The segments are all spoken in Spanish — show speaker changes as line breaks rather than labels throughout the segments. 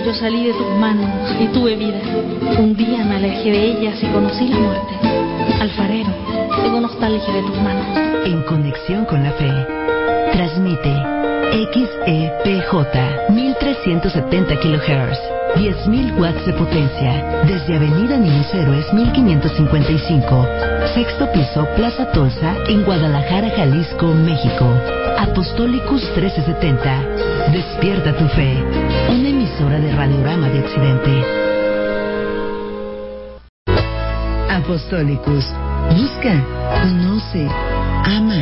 yo salí de tus manos y tuve vida. Un día me alejé de ellas y conocí la muerte. Alfarero, tengo nostalgia de tus manos.
En conexión con la fe. Transmite XEPJ 1370 kHz, 10.000 watts de potencia, desde Avenida Niños Héroes 1555, sexto piso, Plaza Tolsa, en Guadalajara, Jalisco, México. Apostolicus 1370. Despierta tu fe. Una emisora de Radiorama de Occidente. Apostolicus. Busca, conoce, ama.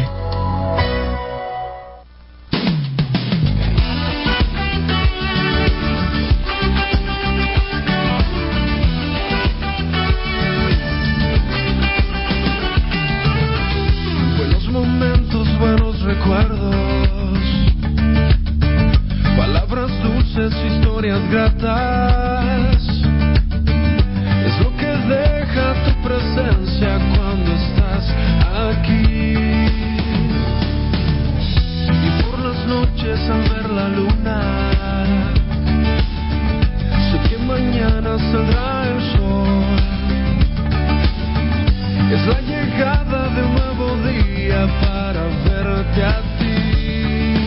Buenos momentos, buenos recuerdos, palabras dulces, historias gratas, es lo que deja tu presencia cuando estás aquí. Y por las noches al ver la luna, sé que mañana saldrá el sol. Es la llegada de un nuevo día para verte a ti.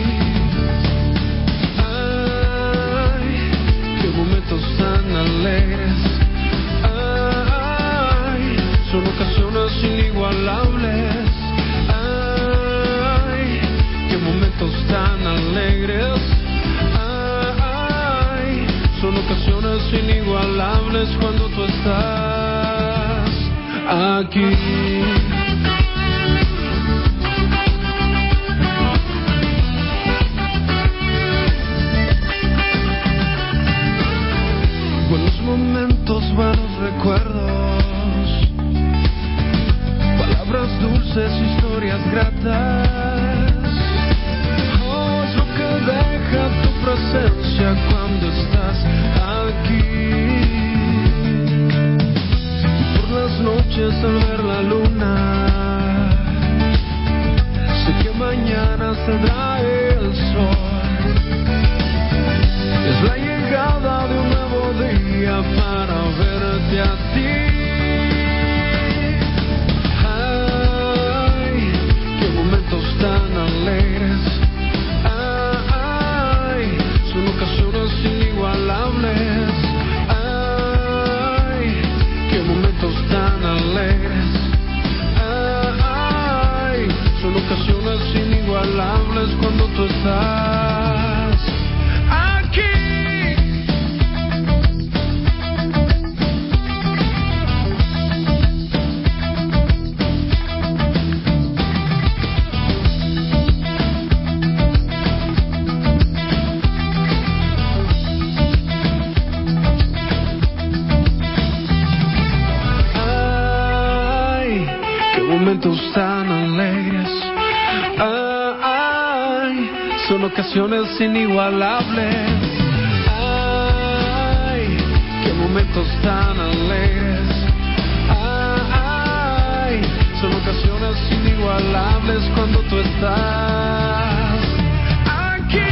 Ay, qué momentos tan alegres. Ay, son ocasiones inigualables. Ay, qué momentos tan alegres. Ay, son ocasiones inigualables cuando tú estás aquí. Buenos momentos, buenos recuerdos, palabras dulces, historias gratas. Oh, es lo que deja tu presencia cuando estás aquí. Las noches al ver la luna, sé que mañana saldrá el sol. Es la llegada de un nuevo día para verte a ti. Ay, qué momentos tan alegres. Ay, son ocasiones inigualables. Tan alegres. Ay, son ocasiones inigualables cuando tú estás aquí. Momentos tan alegres, ay, son ocasiones inigualables. Ay, qué momentos tan alegres. Ay, son ocasiones inigualables cuando tú estás aquí.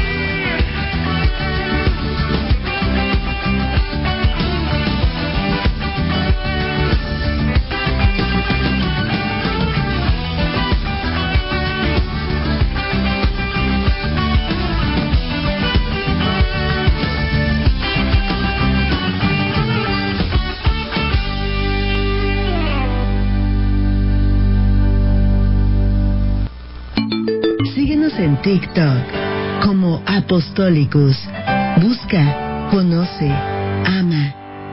En TikTok como Apostolicus. Busca, conoce, ama.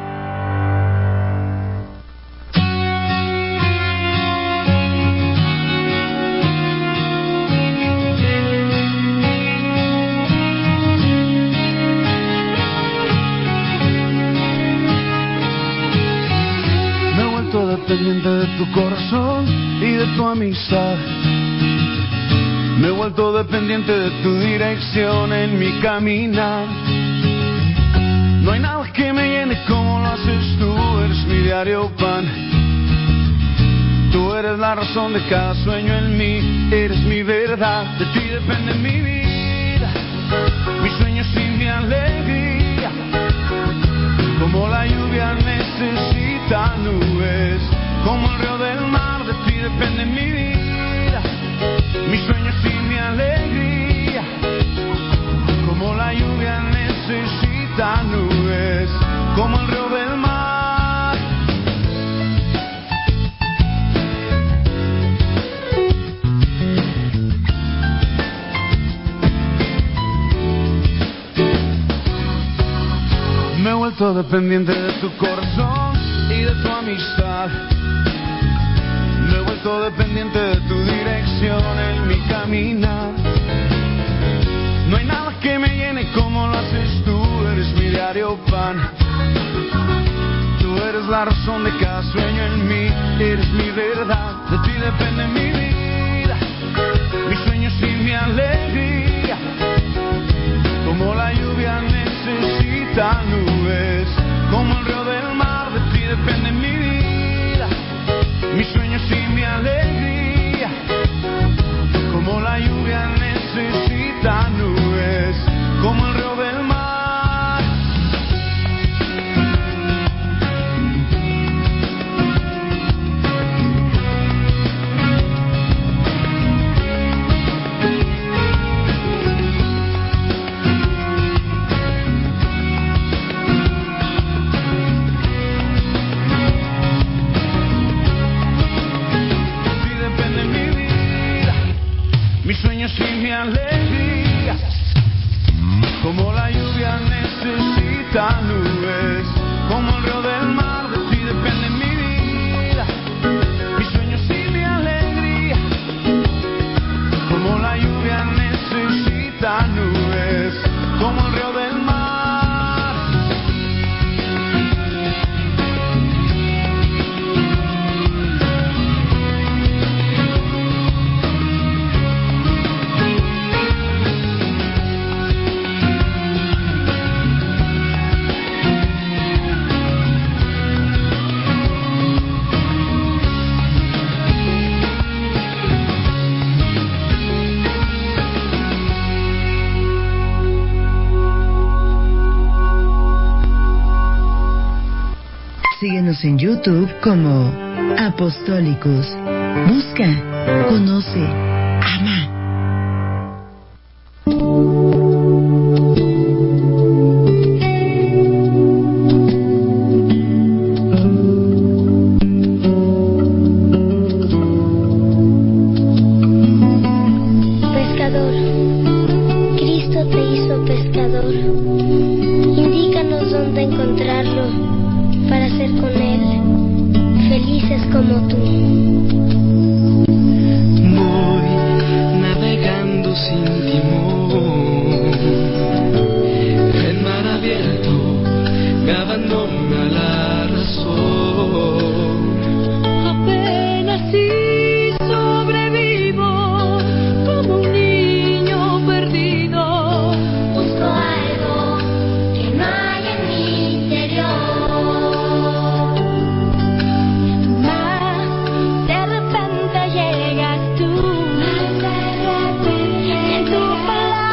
Me he vuelto dependiente de tu corazón y de tu amistad. Me he vuelto dependiente de tu dirección en mi caminar. No hay nada que me llene como lo haces tú, eres mi diario pan. Tú eres la razón de cada sueño en mí, eres mi verdad. De ti depende mi vida, mis sueños y mi alegría. necesita nubes, como el río del mar, de ti depende mi vida, mis sueños y mi alegría, como la lluvia necesita nubes, como el río del mar. Me he vuelto dependiente de tu corazón y de tu amistad. Me he vuelto dependiente de tu dirección en mi caminar. No hay nada que me llene como lo haces tú, eres mi diario pan. Tú eres la razón de cada sueño en mí, eres mi verdad. De ti depende mi vida, mis sueños y mi alegría, como la lluvia necesita nubes, como el río del mar, de ti depende mi vida, mis sueños y mi alegría, como la lluvia necesita nubes, como el río del mar. Mis sueños y mi alegría, como la lluvia necesita nubes, como el río del mar, de ti depende mi vida, mis sueños y mi alegría, como la lluvia necesita nubes, como el río del mar.
Síguenos en YouTube como Apostólicos. Busca, conoce, ama.
Pescador, Cristo te hizo pescador. Indícanos dónde encontrarlo para ser con él felices como tú.
Voy navegando sin timón, el mar abierto me abandona la razón.
Apenas si sobrevivo como un niño perdido.
Busco algo que no hay en mi interior. De repente llegas tú, en tu palabra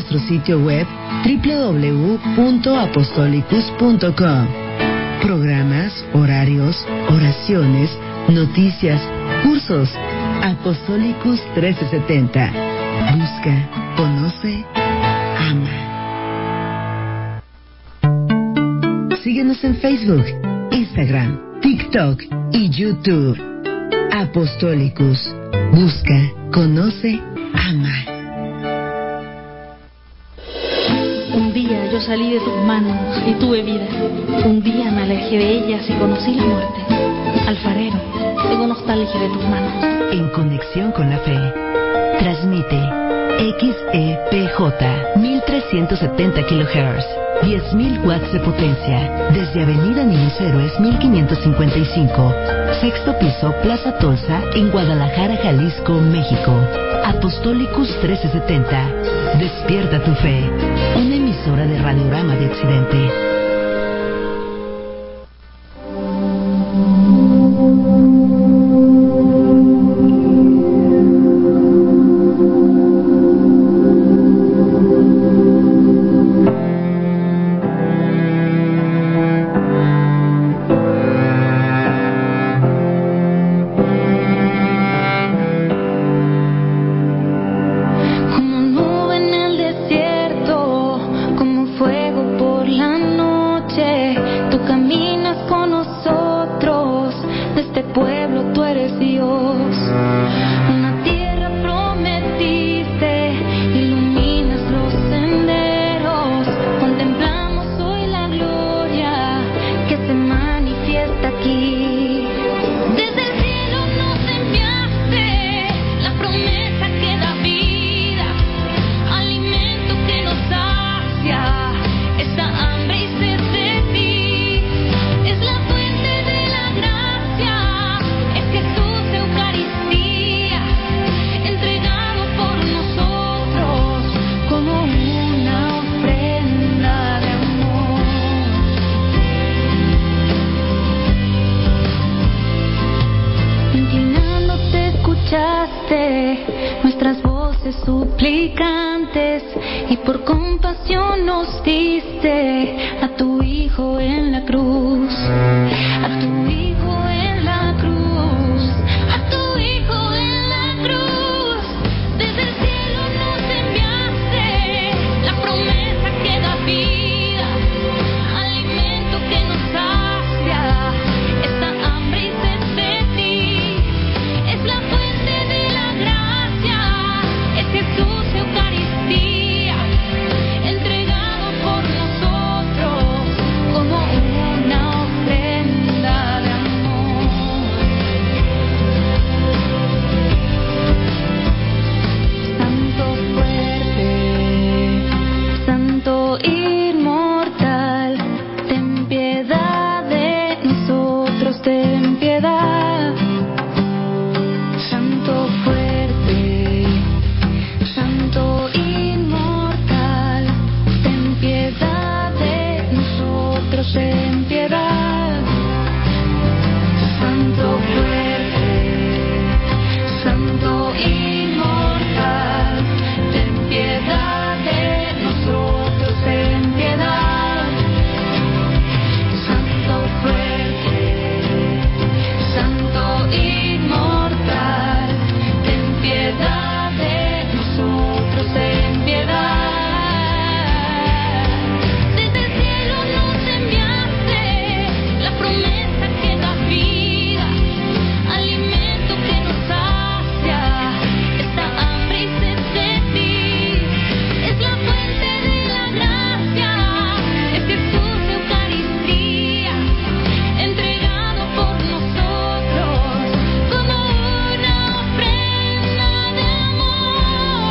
nuestro sitio web www.apostolicus.com. Programas, horarios, oraciones, noticias, cursos. Apostolicus 1370. Busca, conoce, ama. Síguenos en Facebook, Instagram, TikTok y YouTube. Apostolicus. Busca, conoce, ama.
Un día yo salí de tus manos y tuve vida. Un día me alejé de ellas y conocí la muerte. Alfarero, tengo nostalgia de tus manos.
En conexión con la fe. Transmite XEPJ 1370 kHz, 10.000 watts de potencia, desde Avenida Niños Héroes 1555, sexto piso, Plaza Tolsa, en Guadalajara, Jalisco, México. Apostolicus 1370. Despierta tu fe. Una emisora de Radiorama de Occidente.
Nuestras voces suplicantes y por compasión nos diste a tu Hijo en la cruz, a tu Hijo en la cruz, a tu Hijo en la cruz. Desde el cielo nos enviaste la promesa que da vida, alimento que nos sacia esta hambre y sed de ti. Es la fuente de la gracia, es Jesús Eucaristía, entregado por nosotros como una ofrenda de amor. Santo fuerte, Santo inmortal, ten piedad de nosotros, ten piedad. Santo fuerte, Santo inmortal, ten piedad de nosotros, ten piedad. Santo fuerte, Santo inmortal, ten piedad de nosotros, ten piedad. Santo fuerte, Santo inmortal, ten piedad de nosotros, ten piedad. Desde el cielo nos enviaste la promesa que da vida, alimento que nos sacia esta hambre y sed de ti. Es la fuente de la gracia, es Jesús Eucaristía, entregado por nosotros como una ofrenda de amor.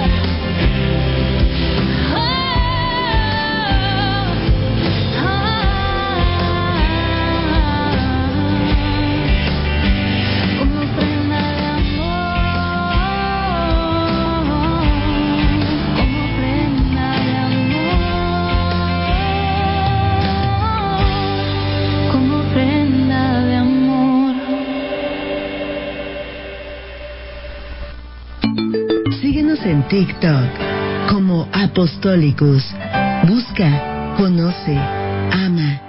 Como ofrenda de amor, como ofrenda de amor, como ofrenda de amor.
Síguenos en TikTok, como Apostolicus. Busca, conoce, ama.